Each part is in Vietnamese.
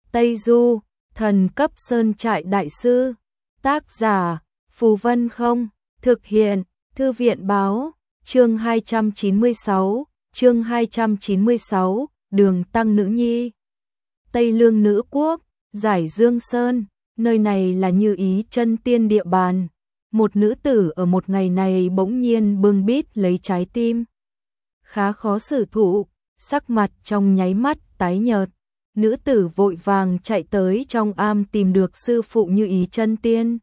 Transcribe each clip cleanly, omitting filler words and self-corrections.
Tây Du, thần cấp sơn trại đại sư. Tác giả, Phù Vân Không. Thực hiện, Thư viện Báo. Chương 296, Đường Tăng Nữ Nhi. Tây Lương Nữ Quốc, Giải Dương Sơn, nơi này là Như Ý Chân Tiên địa bàn. Một nữ tử ở một ngày này bỗng nhiên bưng bít lấy trái tim. Khá khó xử thụ, sắc mặt trong nháy mắt tái nhợt. Nữ tử vội vàng chạy tới trong am tìm được sư phụ Như Ý Chân Tiên.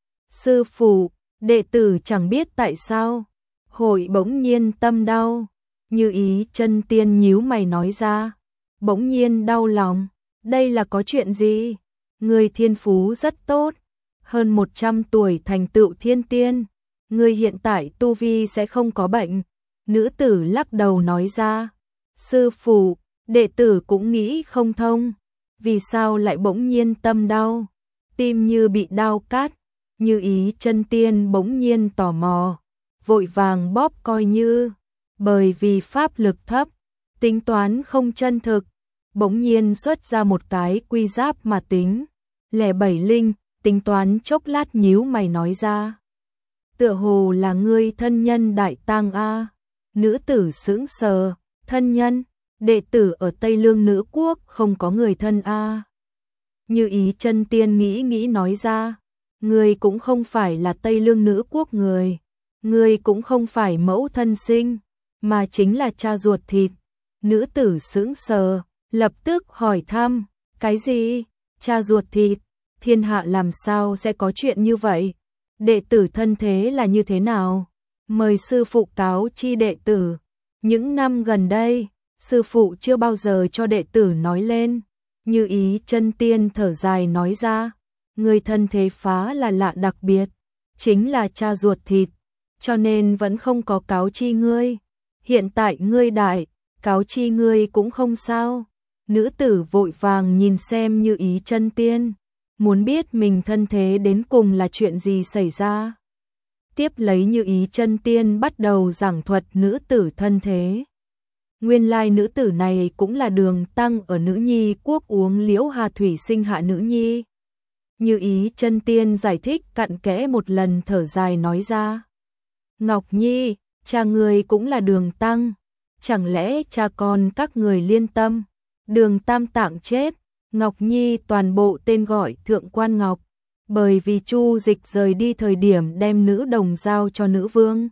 Sư phụ, đệ tử chẳng biết tại sao, hội bỗng nhiên tâm đau. Như Ý Chân Tiên nhíu mày nói ra, bỗng nhiên đau lòng, đây là có chuyện gì? Người thiên phú rất tốt, hơn 100 tuổi thành tựu thiên tiên, người hiện tại tu vi sẽ không có bệnh. Nữ tử lắc đầu nói ra, sư phụ, đệ tử cũng nghĩ không thông, vì sao lại bỗng nhiên tâm đau, tim như bị đao cắt. Như Ý Chân Tiên bỗng nhiên tò mò, vội vàng bóp coi như, bởi vì pháp lực thấp, tính toán không chân thực, bỗng nhiên xuất ra một cái quy giáp mà tính, 07 linh, tính toán chốc lát nhíu mày nói ra. Tựa hồ là ngươi thân nhân Đại Tang a. Nữ tử sững sờ, thân nhân, đệ tử ở Tây Lương Nữ Quốc không có người thân a. Như Ý Chân Tiên nghĩ nói ra, ngươi cũng không phải là Tây Lương Nữ Quốc người, ngươi cũng không phải mẫu thân sinh, mà chính là cha ruột thịt. Nữ tử sững sờ, lập tức hỏi thăm, cái gì? Cha ruột thịt? Thiên hạ làm sao sẽ có chuyện như vậy? Đệ tử thân thế là như thế nào? Mời sư phụ cáo chi đệ tử. Những năm gần đây, sư phụ chưa bao giờ cho đệ tử nói lên. Như Ý Chân Tiên thở dài nói ra, người thân thế phá là lạ đặc biệt, chính là cha ruột thịt, cho nên vẫn không có cáo chi ngươi. Hiện tại ngươi đại, cáo chi ngươi cũng không sao. Nữ tử vội vàng nhìn xem Như Ý Chân Tiên, muốn biết mình thân thế đến cùng là chuyện gì xảy ra. Tiếp lấy Như Ý Chân Tiên bắt đầu giảng thuật nữ tử thân thế. Nguyên lai nữ tử này cũng là Đường Tăng ở Nữ Nhi Quốc uống Liễu Hà Thủy sinh hạ nữ nhi. Như Ý Chân Tiên giải thích cặn kẽ một lần thở dài nói ra. Ngọc Nhi, cha người cũng là Đường Tăng, chẳng lẽ cha con các người liên tâm, Đường Tam Tạng chết, Ngọc Nhi toàn bộ tên gọi Thượng Quan Ngọc, bởi vì Chu Dịch rời đi thời điểm đem nữ đồng giao cho nữ vương.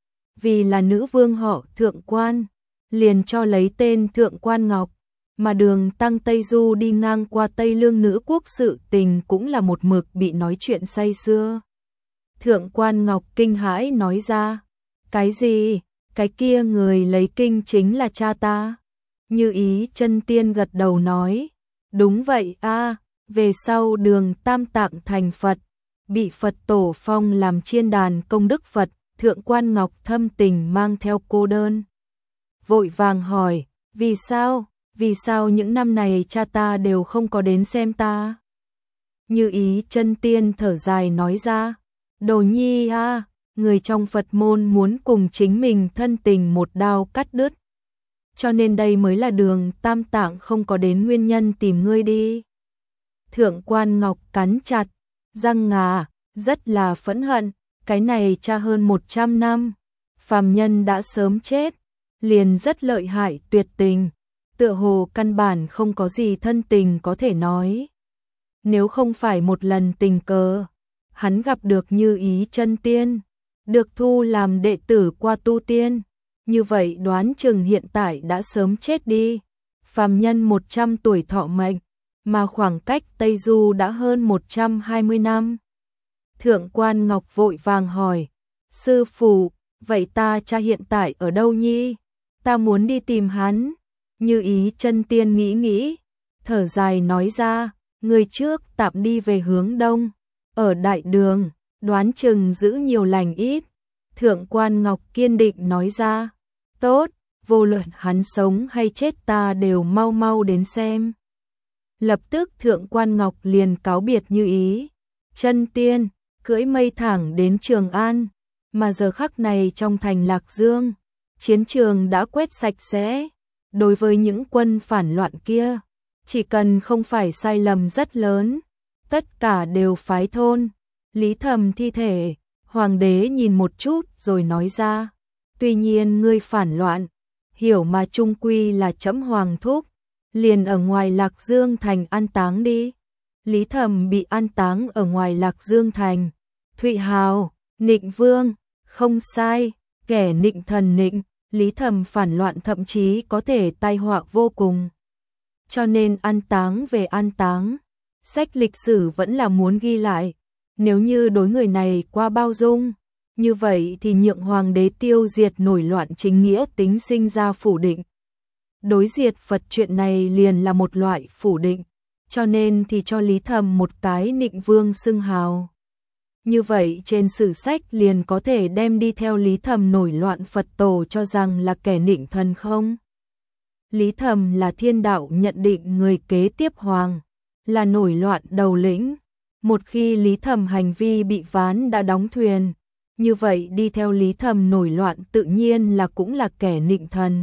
Vì là nữ vương họ Thượng Quan, liền cho lấy tên Thượng Quan Ngọc, mà Đường Tăng Tây Du đi ngang qua Tây Lương Nữ Quốc sự tình cũng là một mực bị nói chuyện say sưa. Thượng Quan Ngọc kinh hãi nói ra, cái gì? Cái kia người lấy kinh chính là cha ta. Như Ý Chân Tiên gật đầu nói, đúng vậy a. Về sau Đường Tam Tạng thành Phật, bị Phật tổ phong làm chiên đàn công đức Phật, Thượng Quan Ngọc thâm tình mang theo cô đơn. Vội vàng hỏi, vì sao những năm này cha ta đều không có đến xem ta? Như Ý Chân Tiên thở dài nói ra, Đồ Nhi a, người trong Phật môn muốn cùng chính mình thân tình một đao cắt đứt, cho nên đây mới là Đường Tam Tạng không có đến nguyên nhân tìm ngươi đi. Thượng Quan Ngọc cắn chặt răng ngà, rất là phẫn hận, cái này cha hơn 100 năm, phàm nhân đã sớm chết, liền rất lợi hại tuyệt tình, tựa hồ căn bản không có gì thân tình có thể nói. Nếu không phải một lần tình cờ, hắn gặp được Như Ý Chân Tiên, được thu làm đệ tử qua tu tiên, như vậy đoán chừng hiện tại đã sớm chết đi. Phàm nhân 100 tuổi thọ mệnh, mà khoảng cách Tây Du đã hơn 120 năm. Thượng Quan Ngọc vội vàng hỏi, sư phụ, vậy ta cha hiện tại ở đâu nhi? Ta muốn đi tìm hắn. Như Ý Chân Tiên nghĩ, thở dài nói ra, người trước tạm đi về hướng đông, ở đại đường, đoán chừng giữ nhiều lành ít. Thượng Quan Ngọc kiên định nói ra, tốt, vô luận hắn sống hay chết ta đều mau đến xem. Lập tức Thượng Quan Ngọc liền cáo biệt Như Ý Chân Tiên, cưỡi mây thẳng đến Trường An, mà giờ khắc này trong thành Lạc Dương, chiến trường đã quét sạch sẽ. Đối với những quân phản loạn kia, chỉ cần không phải sai lầm rất lớn, tất cả đều phái thôn. Lý Thầm thi thể, hoàng đế nhìn một chút rồi nói ra, tuy nhiên ngươi phản loạn, hiểu mà chung quy là trẫm hoàng thúc, liền ở ngoài Lạc Dương thành an táng đi. Lý Thầm bị an táng ở ngoài Lạc Dương thành. Thụy Hào, Nịnh Vương, không sai, kẻ nịnh thần nịnh, Lý Thầm phản loạn thậm chí có thể tai họa vô cùng. Cho nên an táng về an táng, sách lịch sử vẫn là muốn ghi lại, nếu như đối người này qua bao dung, như vậy thì nhượng hoàng đế tiêu diệt nổi loạn chính nghĩa tính sinh ra phủ định. Đối diệt Phật chuyện này liền là một loại phủ định, cho nên thì cho Lý Thầm một cái nịnh vương xưng hào. Như vậy trên sử sách liền có thể đem đi theo Lý Thầm nổi loạn Phật tổ cho rằng là kẻ nịnh thần không? Lý Thầm là thiên đạo nhận định người kế tiếp hoàng, là nổi loạn đầu lĩnh. Một khi Lý Thầm hành vi bị ván đã đóng thuyền, như vậy đi theo Lý Thầm nổi loạn tự nhiên là cũng là kẻ nịnh thần.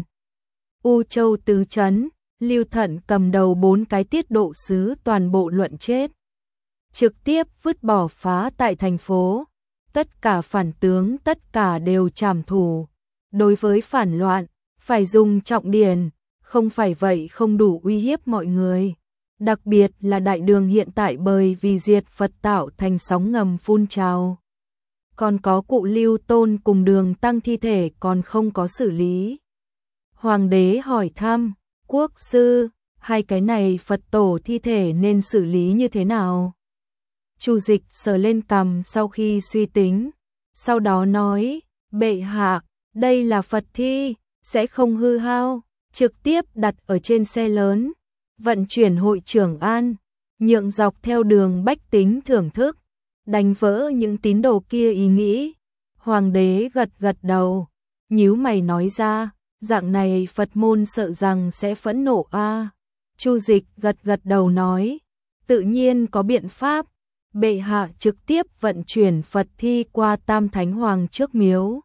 U Châu tứ trấn, Lưu Thận cầm đầu 4 cái tiết độ sứ toàn bộ luận chết. Trực tiếp vứt bỏ phá tại thành phố, tất cả phản tướng tất cả đều trảm thủ. Đối với phản loạn, phải dùng trọng điền, không phải vậy không đủ uy hiếp mọi người. Đặc biệt là đại đường hiện tại bởi vì diệt Phật tạo thành sóng ngầm phun trào. Còn có cụ Lưu Tôn cùng Đường Tăng thi thể còn không có xử lý. Hoàng đế hỏi thăm, quốc sư, hai cái này Phật tổ thi thể nên xử lý như thế nào? Chu Dịch sờ lên cằm sau khi suy tính, sau đó nói, bệ hạ, đây là Phật thi, sẽ không hư hao, trực tiếp đặt ở trên xe lớn, vận chuyển hội Trường An, nhượng dọc theo đường bách tính thưởng thức, đánh vỡ những tín đồ kia ý nghĩ. Hoàng đế gật gật đầu, nhíu mày nói ra, dạng này Phật môn sợ rằng sẽ phẫn nộ a. Chu Dịch gật gật đầu nói, tự nhiên có biện pháp, bệ hạ trực tiếp vận chuyển Phật thi qua Tam Thánh Hoàng trước miếu.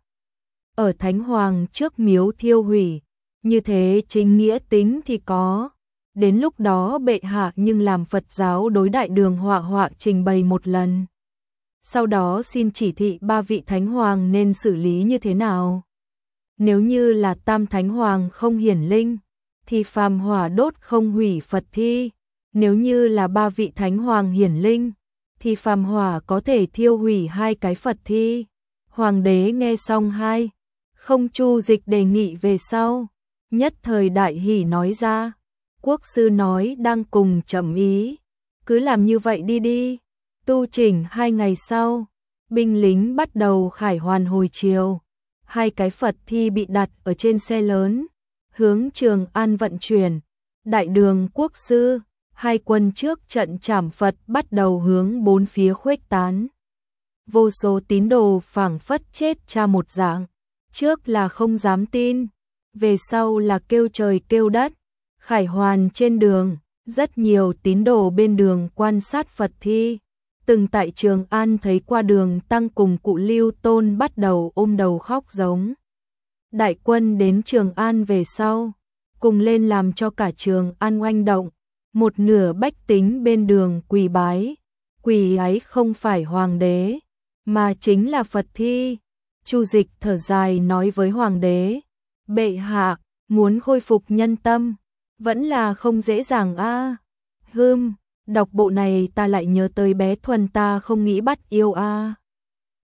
Ở Thánh Hoàng trước miếu thiêu hủy, như thế chính nghĩa tính thì có. Đến lúc đó bệ hạ nhưng làm Phật giáo đối đại đường họa trình bày một lần. Sau đó xin chỉ thị 3 vị Thánh Hoàng nên xử lý như thế nào. Nếu như là Tam Thánh Hoàng không hiển linh, thì phàm hỏa đốt không hủy Phật thi. Nếu như là 3 vị Thánh Hoàng hiển linh, thì phàm hỏa có thể thiêu hủy 2 cái Phật thi. Hoàng đế nghe xong không Chu Dịch đề nghị về sau, nhất thời đại hỉ nói ra, quốc sư nói đang cùng chậm ý, cứ làm như vậy đi đi. Tu chỉnh 2 ngày sau, binh lính bắt đầu khải hoàn hồi chiều. 2 cái Phật thi bị đặt ở trên xe lớn, hướng Trường An vận chuyển. Đại đường quốc sư, 2 quân trước trận trảm Phật bắt đầu hướng 4 phía khuếch tán. Vô số tín đồ phảng phất chết cha một dạng, trước là không dám tin, về sau là kêu trời kêu đất. Khải hoàn trên đường, rất nhiều tín đồ bên đường quan sát Phật thi. Từng tại Trường An thấy qua Đường Tăng cùng cụ Lưu Tôn bắt đầu ôm đầu khóc giống. Đại quân đến Trường An về sau, cùng lên làm cho cả Trường An oanh động. Một nửa bách tính bên đường quỳ bái, quỳ ấy không phải hoàng đế, mà chính là Phật thi. Chu Dịch thở dài nói với hoàng đế, bệ hạ, muốn khôi phục nhân tâm, vẫn là không dễ dàng a. Đọc bộ này ta lại nhớ tới bé Thuần ta không nghĩ bắt yêu a.